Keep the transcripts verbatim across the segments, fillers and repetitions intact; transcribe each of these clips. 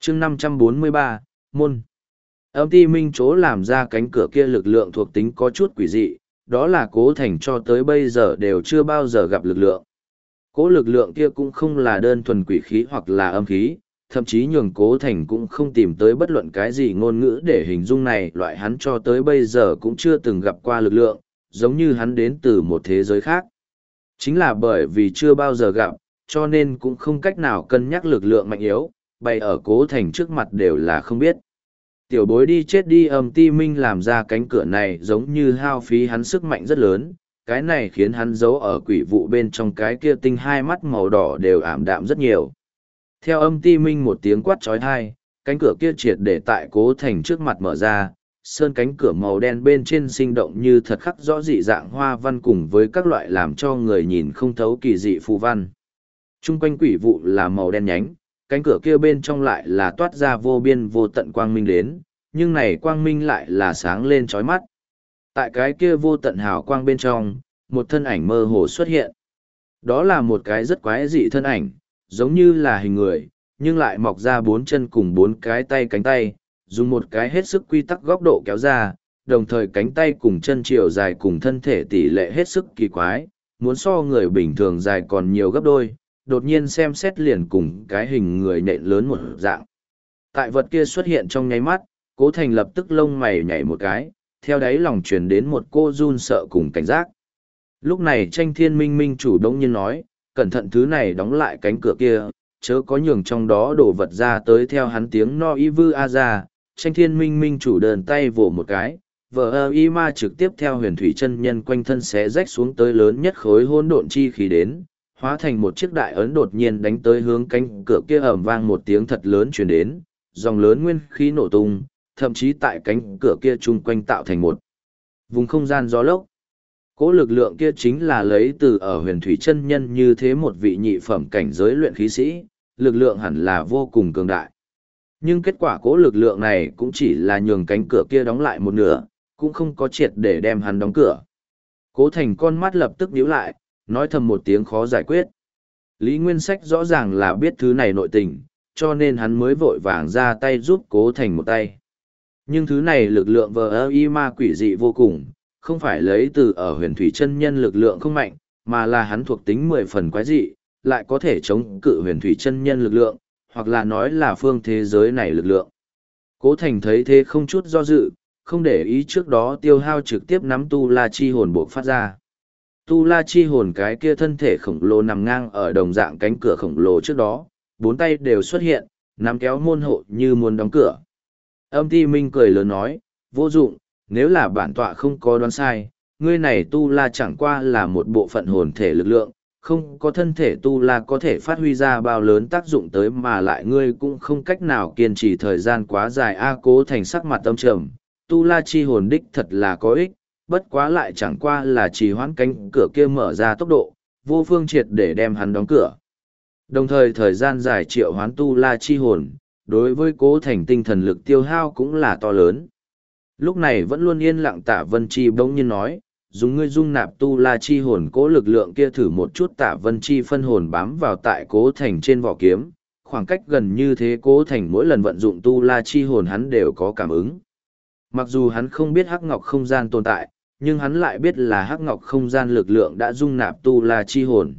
chương năm trăm bốn mươi ba, môn. Âm ti minh chỗ làm ra cánh cửa kia lực lượng thuộc tính có chút quỷ dị, đó là Cố Thành cho tới bây giờ đều chưa bao giờ gặp lực lượng. Cố lực lượng kia cũng không là đơn thuần quỷ khí hoặc là âm khí, thậm chí nhường Cố Thành cũng không tìm tới bất luận cái gì ngôn ngữ để hình dung này, loại hắn cho tới bây giờ cũng chưa từng gặp qua lực lượng, giống như hắn đến từ một thế giới khác. Chính là bởi vì chưa bao giờ gặp, cho nên cũng không cách nào cân nhắc lực lượng mạnh yếu, bày ở Cố Thành trước mặt đều là không biết. Tiểu bối đi chết đi, âm ti minh làm ra cánh cửa này giống như hao phí hắn sức mạnh rất lớn, cái này khiến hắn giấu ở quỷ vụ bên trong cái kia tinh hai mắt màu đỏ đều ảm đạm rất nhiều. Theo âm ti minh một tiếng quát trói thai, cánh cửa kia triệt để tại Cố Thành trước mặt mở ra, sơn cánh cửa màu đen bên trên sinh động như thật khắc rõ dị dạng hoa văn cùng với các loại làm cho người nhìn không thấu kỳ dị phù văn. Trung quanh quỷ vụ là màu đen nhánh, cánh cửa kia bên trong lại là toát ra vô biên vô tận quang minh đến, nhưng này quang minh lại là sáng lên chói mắt. Tại cái kia vô tận hào quang bên trong, một thân ảnh mơ hồ xuất hiện. Đó là một cái rất quái dị thân ảnh, giống như là hình người, nhưng lại mọc ra bốn chân cùng bốn cái tay cánh tay, dùng một cái hết sức quy tắc góc độ kéo ra, đồng thời cánh tay cùng chân chiều dài cùng thân thể tỷ lệ hết sức kỳ quái, muốn so người bình thường dài còn nhiều gấp đôi, đột nhiên xem xét liền cùng cái hình người nện lớn một dạng. Tại vật kia xuất hiện trong nháy mắt, Cố Thành lập tức lông mày nhảy một cái, theo đáy lòng truyền đến một cô run sợ cùng cảnh giác. Lúc này Tranh Thiên Minh Minh chủ đống nhiên nói, cẩn thận thứ này đóng lại cánh cửa kia, chớ có nhường trong đó đổ vật ra tới. Theo hắn tiếng no y vư a ra, Tranh Thiên Minh Minh chủ đơn tay vỗ một cái, vờ ơ y ma trực tiếp theo huyền thủy chân nhân quanh thân xé rách xuống tới lớn nhất khối hỗn độn chi khí đến, hóa thành một chiếc đại ấn đột nhiên đánh tới hướng cánh cửa kia, ầm vang một tiếng thật lớn truyền đến, dòng lớn nguyên khí nổ tung, thậm chí tại cánh cửa kia chung quanh tạo thành một vùng không gian gió lốc. Cỗ lực lượng kia chính là lấy từ ở huyền thủy chân nhân như thế một vị nhị phẩm cảnh giới luyện khí sĩ, lực lượng hẳn là vô cùng cường đại. Nhưng kết quả cỗ lực lượng này cũng chỉ là nhường cánh cửa kia đóng lại một nửa, cũng không có triệt để đem hắn đóng cửa. Cố Thành con mắt lập tức nhíu lại, nói thầm một tiếng khó giải quyết. Lý Nguyên Sách rõ ràng là biết thứ này nội tình, cho nên hắn mới vội vàng ra tay giúp Cố Thành một tay. Nhưng thứ này lực lượng vờ ơ y ma quỷ dị vô cùng, không phải lấy từ ở huyền thủy chân nhân lực lượng không mạnh, mà là hắn thuộc tính mười phần quái dị, lại có thể chống cự huyền thủy chân nhân lực lượng, hoặc là nói là phương thế giới này lực lượng. Cố Thành thấy thế không chút do dự, không để ý trước đó tiêu hao trực tiếp nắm tu la chi hồn buộc phát ra. Tu la chi hồn cái kia thân thể khổng lồ nằm ngang ở đồng dạng cánh cửa khổng lồ trước đó, bốn tay đều xuất hiện, nắm kéo môn hộ như muốn đóng cửa. Âm ti minh cười lớn nói, vô dụng, nếu là bản tọa không có đoán sai, ngươi này tu la chẳng qua là một bộ phận hồn thể lực lượng, không có thân thể tu la có thể phát huy ra bao lớn tác dụng tới, mà lại ngươi cũng không cách nào kiên trì thời gian quá dài. A Cố Thành sắc mặt tâm trầm, tu la chi hồn đích thật là có ích, bất quá lại chẳng qua là trì hoãn cánh cửa kia mở ra tốc độ, vô phương triệt để đem hắn đóng cửa. Đồng thời thời gian dài triệu hoán tu la chi hồn, đối với Cố Thành tinh thần lực tiêu hao cũng là to lớn. Lúc này vẫn luôn yên lặng Tạ Vân Chi bỗng nhiên nói, dùng ngươi dung nạp tu la chi hồn cố lực lượng kia thử một chút. Tạ Vân Chi phân hồn bám vào tại Cố Thành trên vỏ kiếm, khoảng cách gần như thế Cố Thành mỗi lần vận dụng tu la chi hồn hắn đều có cảm ứng. Mặc dù hắn không biết hắc ngọc không gian tồn tại, nhưng hắn lại biết là hắc ngọc không gian lực lượng đã dung nạp tu la chi hồn.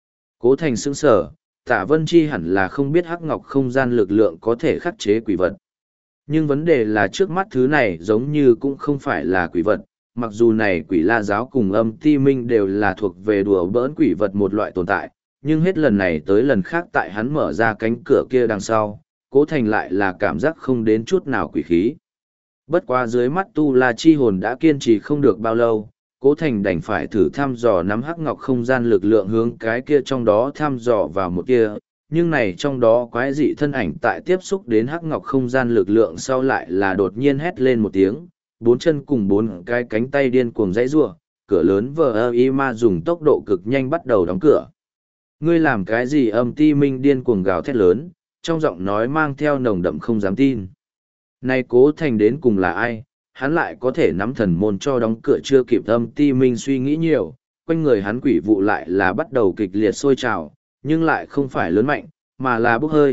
Cố Thành sững sờ, Tạ Vân Chi hẳn là không biết hắc ngọc không gian lực lượng có thể khắc chế quỷ vật. Nhưng vấn đề là trước mắt thứ này giống như cũng không phải là quỷ vật, mặc dù này quỷ la giáo cùng âm ti minh đều là thuộc về đùa bỡn quỷ vật một loại tồn tại, nhưng hết lần này tới lần khác tại hắn mở ra cánh cửa kia đằng sau, Cố Thành lại là cảm giác không đến chút nào quỷ khí. Bất quá dưới mắt tu la chi hồn đã kiên trì không được bao lâu, Cố Thành đành phải thử thăm dò nắm hắc ngọc không gian lực lượng hướng cái kia trong đó thăm dò vào một kia, nhưng này trong đó quái dị thân ảnh tại tiếp xúc đến hắc ngọc không gian lực lượng sau lại là đột nhiên hét lên một tiếng, bốn chân cùng bốn cái cánh tay điên cuồng dãy giụa, cửa lớn vờ ơ y ma dùng tốc độ cực nhanh bắt đầu đóng cửa. Ngươi làm cái gì? Âm ti minh điên cuồng gào thét lớn, trong giọng nói mang theo nồng đậm không dám tin. Này Cố Thành đến cùng là ai? Hắn lại có thể nắm thần môn cho đóng cửa chưa kịp âm ti minh suy nghĩ nhiều, quanh người hắn quỷ vụ lại là bắt đầu kịch liệt sôi trào, nhưng lại không phải lớn mạnh, mà là bốc hơi,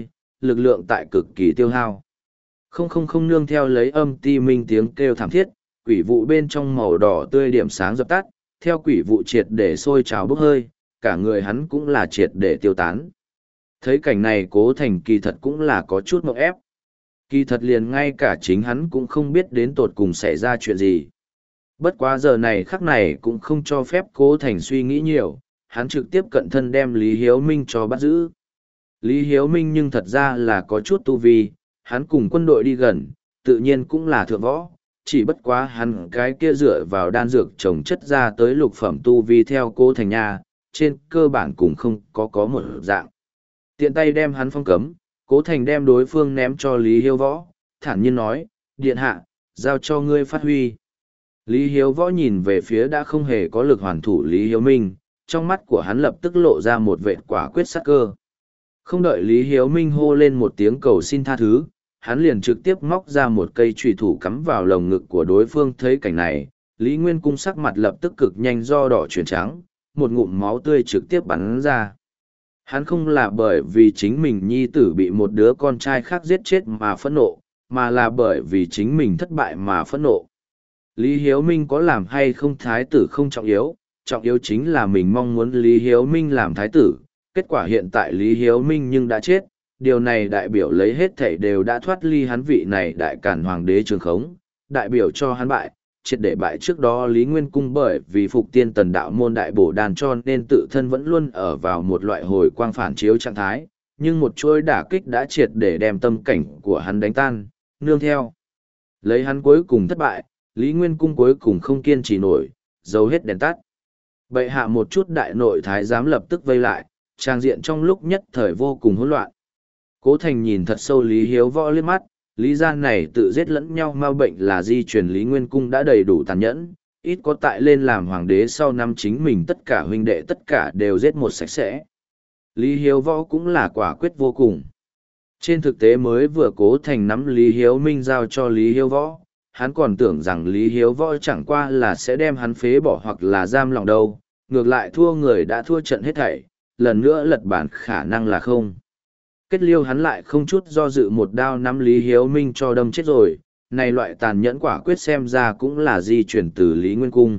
lực lượng tại cực kỳ tiêu hao. Không không không nương theo lấy âm ti minh tiếng kêu thảm thiết, quỷ vụ bên trong màu đỏ tươi điểm sáng dập tắt, theo quỷ vụ triệt để sôi trào bốc hơi, cả người hắn cũng là triệt để tiêu tán. Thấy cảnh này Cố Thành kỳ thật cũng là có chút mộng ép. Kỳ thật liền ngay cả chính hắn cũng không biết đến tột cùng xảy ra chuyện gì. Bất quá giờ này khắc này cũng không cho phép Cố Thành suy nghĩ nhiều, hắn trực tiếp cận thân đem Lý Hiếu Minh cho bắt giữ. Lý Hiếu Minh nhưng thật ra là có chút tu vi, hắn cùng quân đội đi gần, tự nhiên cũng là thượng võ, chỉ bất quá hắn cái kia dựa vào đan dược trồng chất ra tới lục phẩm tu vi theo Cố Thành nha, trên cơ bản cũng không có có một dạng. Tiện tay đem hắn phong cấm, Cố Thành đem đối phương ném cho Lý Hiếu Võ, thản nhiên nói, điện hạ, giao cho ngươi phát huy. Lý Hiếu Võ nhìn về phía đã không hề có lực hoàn thủ Lý Hiếu Minh, trong mắt của hắn lập tức lộ ra một vệt quả quyết sắc cơ. Không đợi Lý Hiếu Minh hô lên một tiếng cầu xin tha thứ, hắn liền trực tiếp móc ra một cây chùy thủ cắm vào lồng ngực của đối phương. Thấy cảnh này, Lý Nguyên Cung sắc mặt lập tức cực nhanh do đỏ chuyển trắng, một ngụm máu tươi trực tiếp bắn ra. Hắn không là bởi vì chính mình nhi tử bị một đứa con trai khác giết chết mà phẫn nộ, mà là bởi vì chính mình thất bại mà phẫn nộ. Lý Hiếu Minh có làm hay không thái tử không trọng yếu, trọng yếu chính là mình mong muốn Lý Hiếu Minh làm thái tử. Kết quả hiện tại Lý Hiếu Minh nhưng đã chết, điều này đại biểu lấy hết thảy đều đã thoát ly hắn vị này đại càn hoàng đế trường khống, đại biểu cho hắn bại, triệt để bại. Trước đó Lý Nguyên Cung bởi vì phục tiên tần đạo môn đại bổ đàn cho nên tự thân vẫn luôn ở vào một loại hồi quang phản chiếu trạng thái, nhưng một chuỗi đả kích đã triệt để đem tâm cảnh của hắn đánh tan, nương theo. Lấy hắn cuối cùng thất bại, Lý Nguyên Cung cuối cùng không kiên trì nổi, dầu hết đèn tắt. Bệ hạ một chút đại nội thái giám lập tức vây lại, trang diện trong lúc nhất thời vô cùng hỗn loạn. Cố Thành nhìn thật sâu Lý Hiếu Võ liếc mắt, lý gian này tự giết lẫn nhau ma bệnh là di truyền Lý Nguyên Cung đã đầy đủ tàn nhẫn, ít có tại lên làm hoàng đế sau năm chính mình tất cả huynh đệ tất cả đều giết một sạch sẽ. Lý Hiếu Võ cũng là quả quyết vô cùng. Trên thực tế mới vừa Cố Thành nắm Lý Hiếu Minh giao cho Lý Hiếu Võ, hắn còn tưởng rằng Lý Hiếu Võ chẳng qua là sẽ đem hắn phế bỏ hoặc là giam lòng đâu, ngược lại thua người đã thua trận hết thảy, lần nữa lật bản khả năng là không. Kết liêu hắn lại không chút do dự một đao nắm Lý Hiếu Minh cho đâm chết rồi, này loại tàn nhẫn quả quyết xem ra cũng là di chuyển từ Lý Nguyên Cung.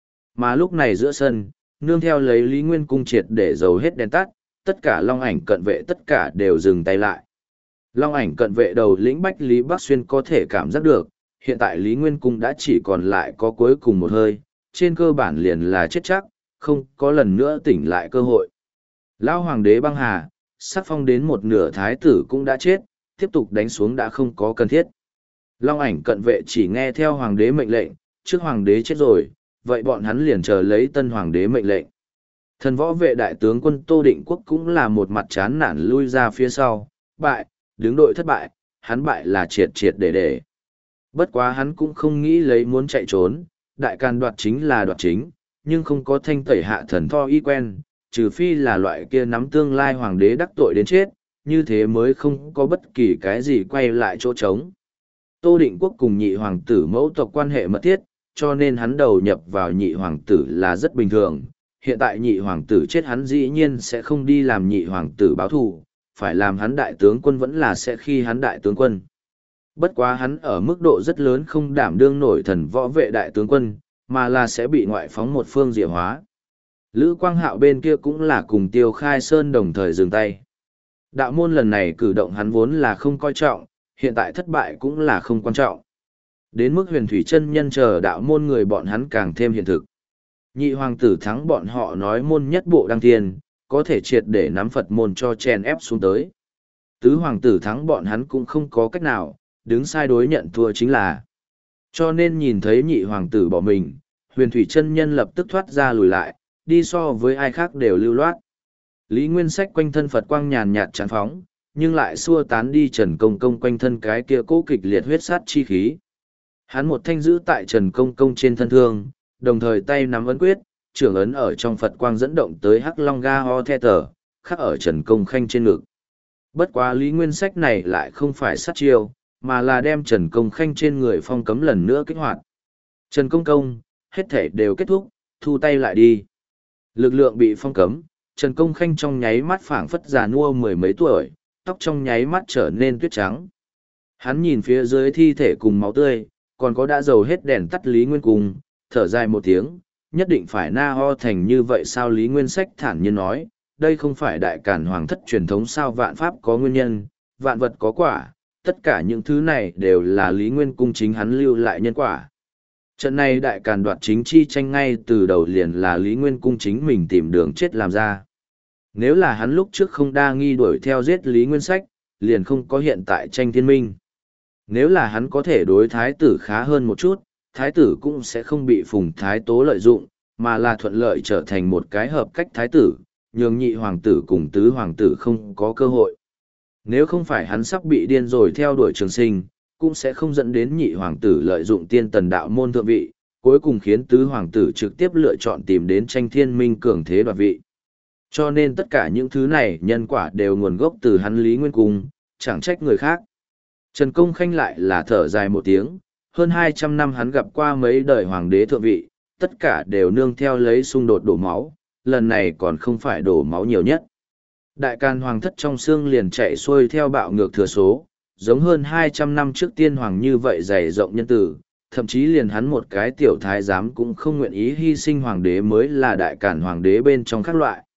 Mà lúc này giữa sân, nương theo lấy Lý Nguyên Cung triệt để dầu hết đèn tắt, tất cả long ảnh cận vệ tất cả đều dừng tay lại. Long ảnh cận vệ đầu lĩnh Bách Lý Bắc Xuyên có thể cảm giác được, hiện tại Lý Nguyên Cung đã chỉ còn lại có cuối cùng một hơi, trên cơ bản liền là chết chắc, không có lần nữa tỉnh lại cơ hội. Lão hoàng đế băng hà, sắc phong đến một nửa thái tử cũng đã chết, tiếp tục đánh xuống đã không có cần thiết. Long ảnh cận vệ chỉ nghe theo hoàng đế mệnh lệnh, trước hoàng đế chết rồi, vậy bọn hắn liền chờ lấy tân hoàng đế mệnh lệnh. Thần võ vệ đại tướng quân Tô Định Quốc cũng là một mặt chán nản lui ra phía sau, bại, đứng đội thất bại, hắn bại là triệt triệt để để. Bất quá hắn cũng không nghĩ lấy muốn chạy trốn, đại càn đoạt chính là đoạt chính, nhưng không có thanh tẩy hạ thần tho y quen, trừ phi là loại kia nắm tương lai hoàng đế đắc tội đến chết, như thế mới không có bất kỳ cái gì quay lại chỗ trống. Tô Định Quốc cùng nhị hoàng tử mẫu tộc quan hệ mật thiết, cho nên hắn đầu nhập vào nhị hoàng tử là rất bình thường. Hiện tại nhị hoàng tử chết hắn dĩ nhiên sẽ không đi làm nhị hoàng tử báo thù, phải làm hắn đại tướng quân vẫn là sẽ khi hắn đại tướng quân. Bất quá hắn ở mức độ rất lớn không đảm đương nổi thần võ vệ đại tướng quân, mà là sẽ bị ngoại phóng một phương diệu hóa. Lữ Quang Hạo bên kia cũng là cùng Tiêu Khai Sơn đồng thời dừng tay. Đạo môn lần này cử động hắn vốn là không coi trọng, hiện tại thất bại cũng là không quan trọng. Đến mức Huyền Thủy chân nhân chờ đạo môn người bọn hắn càng thêm hiện thực. Nhị hoàng tử thắng bọn họ nói môn nhất bộ đăng thiên, có thể triệt để nắm Phật môn cho chèn ép xuống tới. Tứ hoàng tử thắng bọn hắn cũng không có cách nào, đứng sai đối nhận thua chính là. Cho nên nhìn thấy nhị hoàng tử bỏ mình, Huyền Thủy chân nhân lập tức thoát ra lùi lại, đi so với ai khác đều lưu loát. Lý Nguyên Sách quanh thân Phật quang nhàn nhạt chán phóng, nhưng lại xua tán đi Trần Công Công quanh thân cái kia cố kịch liệt huyết sát chi khí. Hắn một thanh giữ tại Trần Công Công trên thân thương, đồng thời tay nắm ấn quyết, trưởng ấn ở trong Phật quang dẫn động tới hắc long ga ho the tờ, khắc ở Trần Công Khanh trên ngực. Bất quá Lý Nguyên Sách này lại không phải sát chiêu, mà là đem Trần Công Khanh trên người phong cấm lần nữa kích hoạt. Trần Công Công, hết thể đều kết thúc, thu tay lại đi. Lực lượng bị phong cấm, Trần Công Khanh trong nháy mắt phảng phất già nua mười mấy tuổi, tóc trong nháy mắt trở nên tuyết trắng. Hắn nhìn phía dưới thi thể cùng máu tươi, còn có đã dầu hết đèn tắt Lý Nguyên Cung, thở dài một tiếng, nhất định phải na ho thành như vậy sao? Lý Nguyên Sách thản nhiên nói, đây không phải đại càn hoàng thất truyền thống sao? Vạn pháp có nguyên nhân, vạn vật có quả, tất cả những thứ này đều là Lý Nguyên Cung chính hắn lưu lại nhân quả. Trận này đại càn đoạt chính chi tranh ngay từ đầu liền là Lý Nguyên Cung chính mình tìm đường chết làm ra. Nếu là hắn lúc trước không đa nghi đuổi theo giết Lý Nguyên Sách, liền không có hiện tại tranh thiên minh. Nếu là hắn có thể đối thái tử khá hơn một chút, thái tử cũng sẽ không bị Phùng Thái Tố lợi dụng, mà là thuận lợi trở thành một cái hợp cách thái tử, nhường nhị hoàng tử cùng tứ hoàng tử không có cơ hội. Nếu không phải hắn sắp bị điên rồi theo đuổi Trường Sinh, cũng sẽ không dẫn đến nhị hoàng tử lợi dụng tiên tần đạo môn thượng vị, cuối cùng khiến tứ hoàng tử trực tiếp lựa chọn tìm đến tranh thiên minh cường thế đoạt vị. Cho nên tất cả những thứ này nhân quả đều nguồn gốc từ hắn Lý Nguyên Cung, chẳng trách người khác. Trần Công Khanh lại là thở dài một tiếng, hơn hai trăm năm hắn gặp qua mấy đời hoàng đế thượng vị, tất cả đều nương theo lấy xung đột đổ máu, lần này còn không phải đổ máu nhiều nhất. Đại Càn hoàng thất trong xương liền chạy xuôi theo bạo ngược thừa số, giống hơn hai trăm năm trước tiên hoàng như vậy dày rộng nhân tử, thậm chí liền hắn một cái tiểu thái giám cũng không nguyện ý hy sinh hoàng đế mới là Đại Càn hoàng đế bên trong các loại.